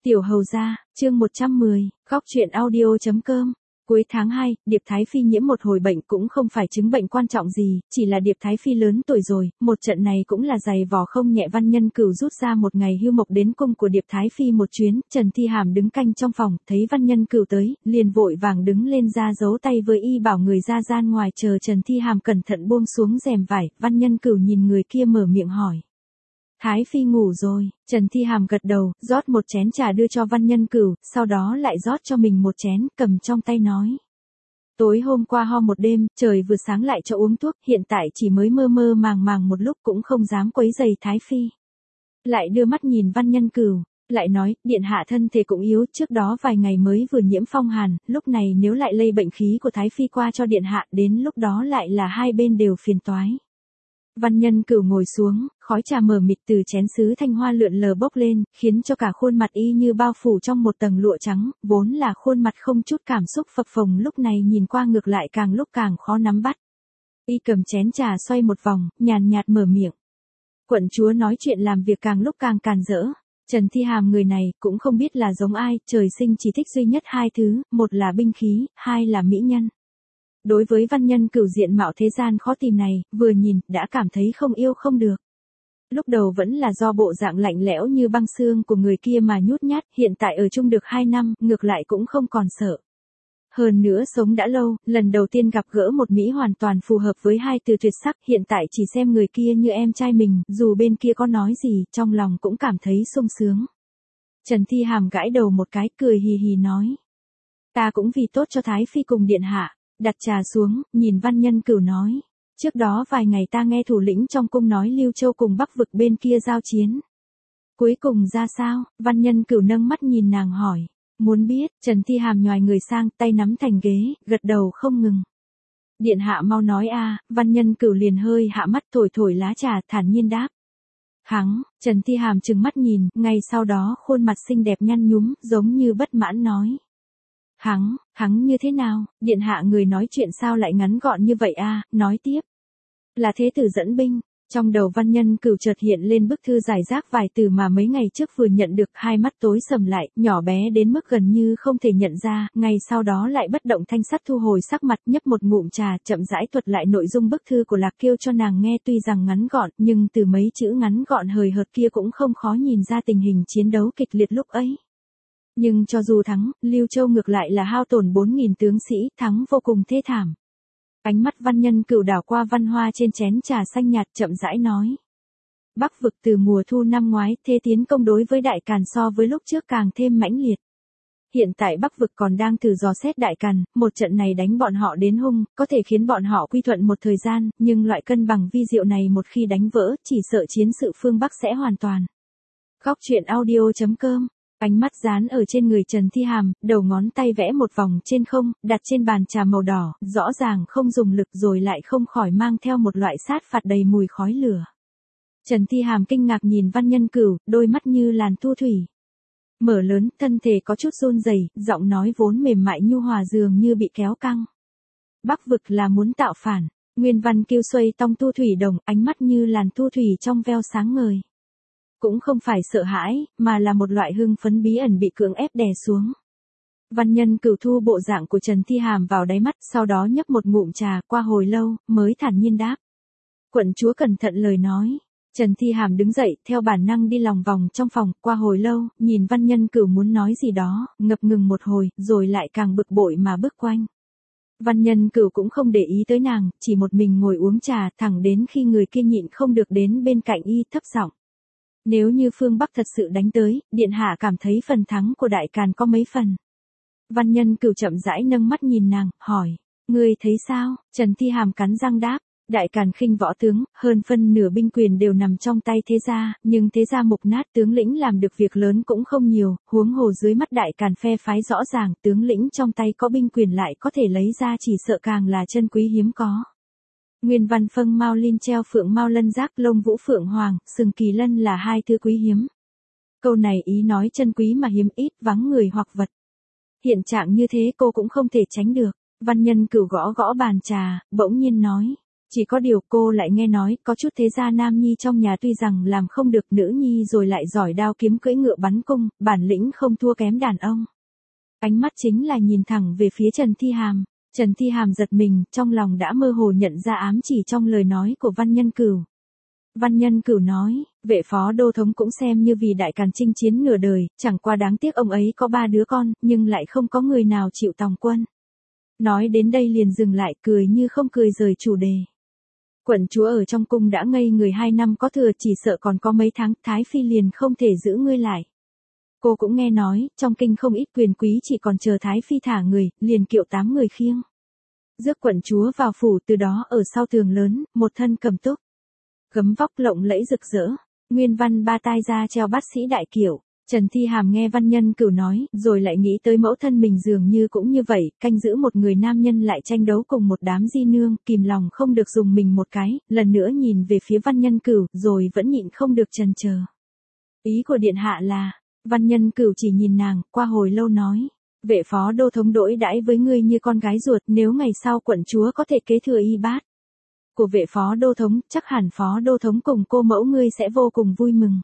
Tiểu hầu gia, chương 110, góc truyện audio.com. Cuối tháng 2, Điệp Thái Phi nhiễm một hồi bệnh cũng không phải chứng bệnh quan trọng gì, chỉ là Điệp Thái Phi lớn tuổi rồi, một trận này cũng là dày vò không nhẹ. Văn Nhân Cửu rút ra một ngày hưu mộc đến cung của Điệp Thái Phi một chuyến, Trần Thi Hàm đứng canh trong phòng, thấy Văn Nhân Cửu tới, liền vội vàng đứng lên ra giấu tay với y bảo người ra gian ngoài chờ. Trần Thi Hàm cẩn thận buông xuống rèm vải, Văn Nhân Cửu nhìn người kia mở miệng hỏi. Thái Phi ngủ rồi, Trần Thi Hàm gật đầu, rót một chén trà đưa cho Văn Nhân Cửu, sau đó lại rót cho mình một chén, cầm trong tay nói. Tối hôm qua ho một đêm, trời vừa sáng lại cho uống thuốc, hiện tại chỉ mới mơ mơ màng màng một lúc cũng không dám quấy rầy Thái Phi. Lại đưa mắt nhìn Văn Nhân Cửu, lại nói, điện hạ thân thể cũng yếu, trước đó vài ngày mới vừa nhiễm phong hàn, lúc này nếu lại lây bệnh khí của Thái Phi qua cho điện hạ, đến lúc đó lại là hai bên đều phiền toái. Văn Nhân Cửu ngồi xuống, khói trà mờ mịt từ chén sứ thanh hoa lượn lờ bốc lên, khiến cho cả khuôn mặt y như bao phủ trong một tầng lụa trắng, vốn là khuôn mặt không chút cảm xúc phập phồng lúc này nhìn qua ngược lại càng lúc càng khó nắm bắt. Y cầm chén trà xoay một vòng, nhàn nhạt mở miệng. Quận chúa nói chuyện làm việc càng lúc càng càn rỡ. Trần Thi Hàm người này cũng không biết là giống ai, trời sinh chỉ thích duy nhất hai thứ, một là binh khí, hai là mỹ nhân. Đối với Văn Nhân Cửu diện mạo thế gian khó tìm này, vừa nhìn, đã cảm thấy không yêu không được. Lúc đầu vẫn là do bộ dạng lạnh lẽo như băng xương của người kia mà nhút nhát, hiện tại ở chung được 2 năm, ngược lại cũng không còn sợ. Hơn nữa sống đã lâu, lần đầu tiên gặp gỡ một Mỹ hoàn toàn phù hợp với hai từ tuyệt sắc, hiện tại chỉ xem người kia như em trai mình, dù bên kia có nói gì, trong lòng cũng cảm thấy sung sướng. Trần Thi Hàm gãi đầu một cái, cười hì hì nói. Ta cũng vì tốt cho Thái Phi cùng điện hạ. Đặt trà xuống, nhìn Văn Nhân Cửu nói. Trước đó vài ngày ta nghe thủ lĩnh trong cung nói Lưu Châu cùng Bắc vực bên kia giao chiến. Cuối cùng ra sao? Văn Nhân Cửu nâng mắt nhìn nàng hỏi. Muốn biết, Trần Thi Hàm nhoài người sang, tay nắm thành ghế, gật đầu không ngừng. Điện hạ mau nói a. Văn Nhân Cửu liền hơi hạ mắt thổi thổi lá trà, thản nhiên đáp. Hắng, Trần Thi Hàm trừng mắt nhìn, ngay sau đó khuôn mặt xinh đẹp nhăn nhúm, giống như bất mãn nói. Hắn như thế nào, điện hạ người nói chuyện sao lại ngắn gọn như vậy a? Nói tiếp. Là thế tử dẫn binh, trong đầu Văn Nhân Cửu chợt hiện lên bức thư giải rác vài từ mà mấy ngày trước vừa nhận được, hai mắt tối sầm lại, nhỏ bé đến mức gần như không thể nhận ra, ngay sau đó lại bất động thanh sắc thu hồi sắc mặt, nhấp một ngụm trà, chậm rãi thuật lại nội dung bức thư của Lạc Kiêu cho nàng nghe, tuy rằng ngắn gọn, nhưng từ mấy chữ ngắn gọn hời hợt kia cũng không khó nhìn ra tình hình chiến đấu kịch liệt lúc ấy. Nhưng cho dù thắng, Lưu Châu ngược lại là hao tổn 4.000 tướng sĩ, thắng vô cùng thê thảm. Ánh mắt Văn Nhân Cửu đảo qua văn hoa trên chén trà xanh nhạt, chậm rãi nói. Bắc vực từ mùa thu năm ngoái, thế tiến công đối với Đại Càn so với lúc trước càng thêm mãnh liệt. Hiện tại Bắc vực còn đang thử dò xét Đại Càn, một trận này đánh bọn họ đến hung, có thể khiến bọn họ quy thuận một thời gian, nhưng loại cân bằng vi diệu này một khi đánh vỡ, chỉ sợ chiến sự phương Bắc sẽ hoàn toàn. Góc truyện audio.com. Ánh mắt dán ở trên người Trần Thi Hàm, đầu ngón tay vẽ một vòng trên không, đặt trên bàn trà màu đỏ, rõ ràng không dùng lực rồi lại không khỏi mang theo một loại sát phạt đầy mùi khói lửa. Trần Thi Hàm kinh ngạc nhìn Văn Nhân Cửu, đôi mắt như làn thu thủy. Mở lớn, thân thể có chút run rẩy, giọng nói vốn mềm mại nhu hòa dường như bị kéo căng. Bắc vực là muốn tạo phản, Nguyên Văn Kiêu xoay tong thu thủy đồng, ánh mắt như làn thu thủy trong veo sáng ngời. Cũng không phải sợ hãi, mà là một loại hưng phấn bí ẩn bị cưỡng ép đè xuống. Văn Nhân Cửu thu bộ dạng của Trần Thi Hàm vào đáy mắt, sau đó nhấp một ngụm trà, qua hồi lâu, mới thản nhiên đáp. Quận chúa cẩn thận lời nói. Trần Thi Hàm đứng dậy, theo bản năng đi lòng vòng trong phòng, qua hồi lâu, nhìn Văn Nhân Cửu muốn nói gì đó, ngập ngừng một hồi, rồi lại càng bực bội mà bước quanh. Văn Nhân Cửu cũng không để ý tới nàng, chỉ một mình ngồi uống trà, thẳng đến khi người kia nhịn không được đến bên cạnh y, thấp giọng. Nếu như phương Bắc thật sự đánh tới, điện hạ cảm thấy phần thắng của Đại Càn có mấy phần. Văn Nhân Cửu chậm rãi nâng mắt nhìn nàng, hỏi, ngươi thấy sao? Trần Thi Hàm cắn răng đáp, Đại Càn khinh võ tướng, hơn phân nửa binh quyền đều nằm trong tay thế gia, nhưng thế gia mục nát, tướng lĩnh làm được việc lớn cũng không nhiều, huống hồ dưới mắt Đại Càn phe phái rõ ràng, tướng lĩnh trong tay có binh quyền lại có thể lấy ra chỉ sợ càng là chân quý hiếm có. Nguyên Văn Phâng Mao Linh treo phượng Mao Lân giác, lông vũ phượng hoàng, sừng kỳ lân là hai thứ quý hiếm. Câu này ý nói chân quý mà hiếm ít, vắng người hoặc vật. Hiện trạng như thế cô cũng không thể tránh được. Văn Nhân Cửu gõ gõ bàn trà, bỗng nhiên nói. Chỉ có điều cô lại nghe nói có chút thế gia nam nhi trong nhà tuy rằng làm không được nữ nhi rồi lại giỏi đao kiếm cưỡi ngựa bắn cung, bản lĩnh không thua kém đàn ông. Ánh mắt chính là nhìn thẳng về phía Trần Thi Hàm. Trần Thi Hàm giật mình, trong lòng đã mơ hồ nhận ra ám chỉ trong lời nói của Văn Nhân Cửu. Văn Nhân Cửu nói, vệ phó đô thống cũng xem như vì đại càn chinh chiến nửa đời, chẳng qua đáng tiếc ông ấy có 3 đứa con, nhưng lại không có người nào chịu tòng quân. Nói đến đây liền dừng lại, cười như không cười rời chủ đề. Quận chúa ở trong cung đã ngây người 2 năm có thừa, chỉ sợ còn có mấy tháng, Thái Phi liền không thể giữ ngươi lại. Cô cũng nghe nói, trong kinh không ít quyền quý chỉ còn chờ Thái Phi thả người, liền kiệu 8 người khiêng. Rước quận chúa vào phủ, từ đó ở sau tường lớn, một thân cầm túc. Gấm vóc lộng lẫy rực rỡ, nguyên văn 3 tai ra treo bát sĩ đại kiệu. Trần Thi Hàm nghe Văn Nhân Cửu nói, rồi lại nghĩ tới mẫu thân mình dường như cũng như vậy, canh giữ một người nam nhân lại tranh đấu cùng một đám di nương, kìm lòng không được dùng mình một cái, lần nữa nhìn về phía Văn Nhân Cửu, rồi vẫn nhịn không được chần chờ. Ý của điện hạ là, Văn Nhân Cửu chỉ nhìn nàng, qua hồi lâu nói, vệ phó đô thống đối đãi với ngươi như con gái ruột, nếu ngày sau quận chúa có thể kế thừa y bát của vệ phó đô thống, chắc hẳn phó đô thống cùng cô mẫu ngươi sẽ vô cùng vui mừng.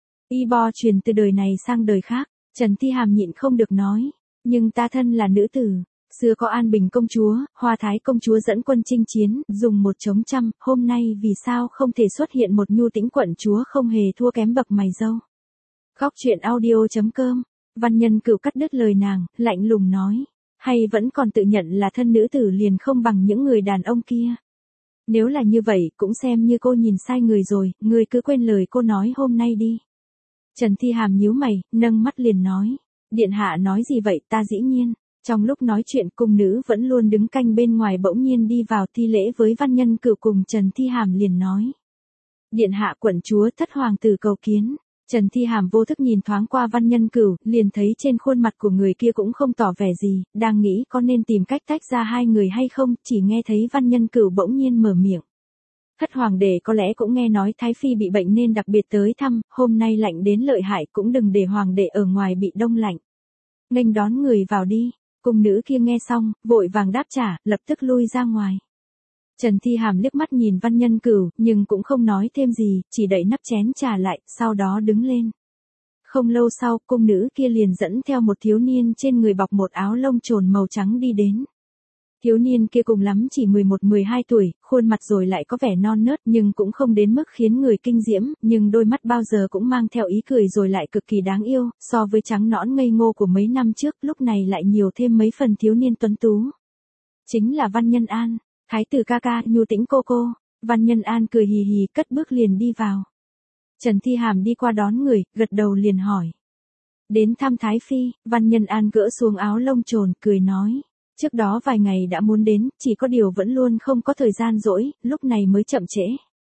Y bo truyền từ đời này sang đời khác, Trần Thi Hàm nhịn không được nói, nhưng ta thân là nữ tử, xưa có An Bình công chúa, Hoa Thái công chúa dẫn quân chinh chiến, dùng một chống trăm, hôm nay vì sao không thể xuất hiện một Nhu Tĩnh quận chúa không hề thua kém bậc mày râu. Khóc chuyện audio.com, Văn Nhân Cửu cắt đứt lời nàng, lạnh lùng nói, hay vẫn còn tự nhận là thân nữ tử liền không bằng những người đàn ông kia. Nếu là như vậy, cũng xem như cô nhìn sai người rồi, người cứ quên lời cô nói hôm nay đi. Trần Thi Hàm nhíu mày, nâng mắt liền nói, điện hạ nói gì vậy, ta dĩ nhiên. Trong lúc nói chuyện, cung nữ vẫn luôn đứng canh bên ngoài bỗng nhiên đi vào thi lễ với Văn Nhân Cửu cùng Trần Thi Hàm liền nói, điện hạ quận chúa thất hoàng tử cầu kiến. Trần Thi Hàm vô thức nhìn thoáng qua Văn Nhân Cửu, liền thấy trên khuôn mặt của người kia cũng không tỏ vẻ gì, đang nghĩ có nên tìm cách tách ra hai người hay không, chỉ nghe thấy Văn Nhân Cửu bỗng nhiên mở miệng. Thất hoàng đệ có lẽ cũng nghe nói Thái Phi bị bệnh nên đặc biệt tới thăm, hôm nay lạnh đến lợi hại cũng đừng để hoàng đệ ở ngoài bị đông lạnh. Nghênh đón người vào đi, cung nữ kia nghe xong, vội vàng đáp trả, lập tức lui ra ngoài. Trần Thi Hàm liếc mắt nhìn Văn Nhân Cửu, nhưng cũng không nói thêm gì, chỉ đậy nắp chén trà lại, sau đó đứng lên. Không lâu sau, cung nữ kia liền dẫn theo một thiếu niên trên người bọc một áo lông trồn màu trắng đi đến. Thiếu niên kia cùng lắm chỉ 11-12 tuổi, khuôn mặt rồi lại có vẻ non nớt nhưng cũng không đến mức khiến người kinh diễm, nhưng đôi mắt bao giờ cũng mang theo ý cười rồi lại cực kỳ đáng yêu, so với trắng nõn ngây ngô của mấy năm trước, lúc này lại nhiều thêm mấy phần thiếu niên tuấn tú. Chính là Văn Nhân An. Thái tử ca ca, Nhu Tĩnh cô cô. Văn Nhân An cười hì hì cất bước liền đi vào. Trần Thi Hàm đi qua đón người, gật đầu liền hỏi. Đến thăm Thái Phi, Văn Nhân An gỡ xuống áo lông trồn, cười nói. Trước đó vài ngày đã muốn đến, chỉ có điều vẫn luôn không có thời gian rỗi, lúc này mới chậm trễ.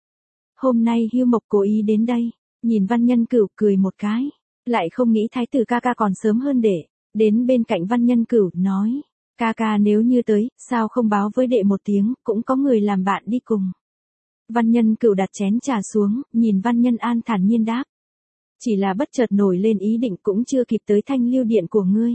Hôm nay Hưu Mộc cố ý đến đây, nhìn Văn Nhân Cửu cười một cái. Lại không nghĩ Thái tử ca ca còn sớm hơn để. Đến bên cạnh Văn Nhân Cửu, nói. Ca ca nếu như tới, sao không báo với đệ một tiếng, cũng có người làm bạn đi cùng. Văn Nhân Cửu đặt chén trà xuống, nhìn Văn Nhân An thản nhiên đáp. Chỉ là bất chợt nổi lên ý định cũng chưa kịp tới Thanh Lưu Điện của ngươi.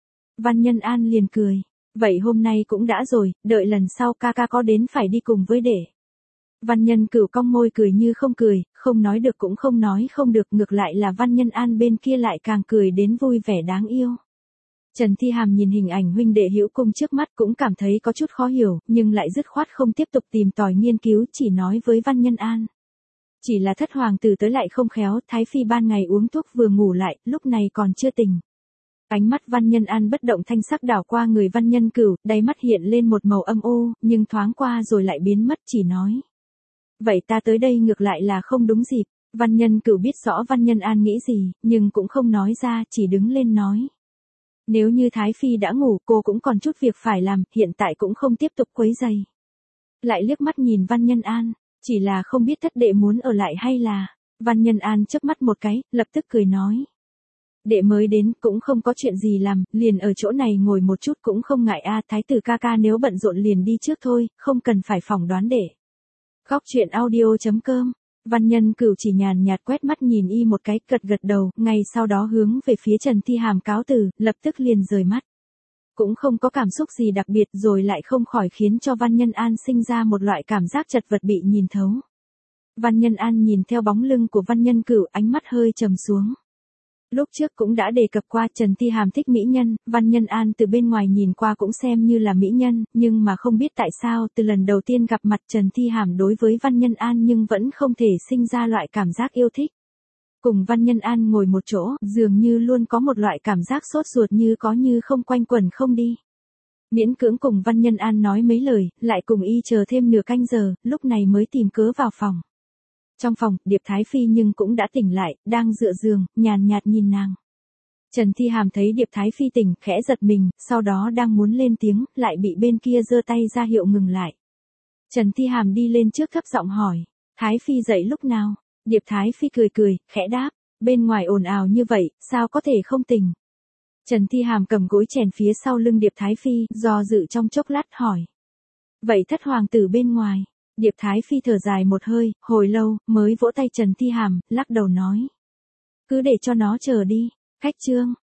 Văn Nhân An liền cười. Vậy hôm nay cũng đã rồi, đợi lần sau ca ca có đến phải đi cùng với đệ. Văn Nhân Cửu cong môi cười như không cười, không nói được cũng không nói không được, ngược lại là Văn Nhân An bên kia lại càng cười đến vui vẻ đáng yêu. Trần Thi Hàm nhìn hình ảnh huynh đệ hữu cung trước mắt cũng cảm thấy có chút khó hiểu, nhưng lại dứt khoát không tiếp tục tìm tòi nghiên cứu, chỉ nói với Văn Nhân An. Chỉ là thất hoàng tử tới lại không khéo, Thái Phi ban ngày uống thuốc vừa ngủ lại, lúc này còn chưa tỉnh. Ánh mắt Văn Nhân An bất động thanh sắc đảo qua người Văn Nhân Cửu, đáy mắt hiện lên một màu âm u, nhưng thoáng qua rồi lại biến mất, chỉ nói. Vậy ta tới đây ngược lại là không đúng dịp. Văn Nhân Cửu biết rõ Văn Nhân An nghĩ gì, nhưng cũng không nói ra, chỉ đứng lên nói. Nếu như Thái Phi đã ngủ, cô cũng còn chút việc phải làm, hiện tại cũng không tiếp tục quấy rầy. Lại liếc mắt nhìn Văn Nhân An, chỉ là không biết thất đệ muốn ở lại hay là. Văn Nhân An chớp mắt một cái, lập tức cười nói. Đệ mới đến, cũng không có chuyện gì làm, liền ở chỗ này ngồi một chút cũng không ngại a. Thái tử ca ca nếu bận rộn liền đi trước thôi, không cần phải phỏng đoán đệ. Khóc chuyện audio.com. Văn Nhân Cửu chỉ nhàn nhạt quét mắt nhìn y một cái, gật gật đầu, ngay sau đó hướng về phía Trần Thi Hàm cáo từ, lập tức liền rời mắt. cũng không có cảm xúc gì đặc biệt rồi lại không khỏi khiến cho Văn Nhân An sinh ra một loại cảm giác chật vật bị nhìn thấu. Văn Nhân An nhìn theo bóng lưng của Văn Nhân Cửu, ánh mắt hơi trầm xuống. Lúc trước cũng đã đề cập qua Trần Thi Hàm thích mỹ nhân, Văn Nhân An từ bên ngoài nhìn qua cũng xem như là mỹ nhân, nhưng mà không biết tại sao từ lần đầu tiên gặp mặt Trần Thi Hàm đối với Văn Nhân An nhưng vẫn không thể sinh ra loại cảm giác yêu thích. Cùng Văn Nhân An ngồi một chỗ, dường như luôn có một loại cảm giác sốt ruột như có như không quanh quẩn không đi. Miễn cưỡng cùng Văn Nhân An nói mấy lời, lại cùng y chờ thêm nửa canh giờ, lúc này mới tìm cớ vào phòng. Trong phòng, Điệp Thái Phi nhưng cũng đã tỉnh lại, đang dựa giường, nhàn nhạt nhìn nàng. Trần Thi Hàm thấy Điệp Thái Phi tỉnh, khẽ giật mình, sau đó đang muốn lên tiếng, lại bị bên kia giơ tay ra hiệu ngừng lại. Trần Thi Hàm đi lên trước thấp giọng hỏi, Thái Phi dậy lúc nào? Điệp Thái Phi cười cười, khẽ đáp, bên ngoài ồn ào như vậy, sao có thể không tỉnh? Trần Thi Hàm cầm gối chèn phía sau lưng Điệp Thái Phi, do dự trong chốc lát hỏi. Vậy thất hoàng tử bên ngoài? Điệp Thái Phi thở dài một hơi, hồi lâu, mới vỗ tay Trần Thi Hàm, lắc đầu nói. Cứ để cho nó chờ đi, khách trương.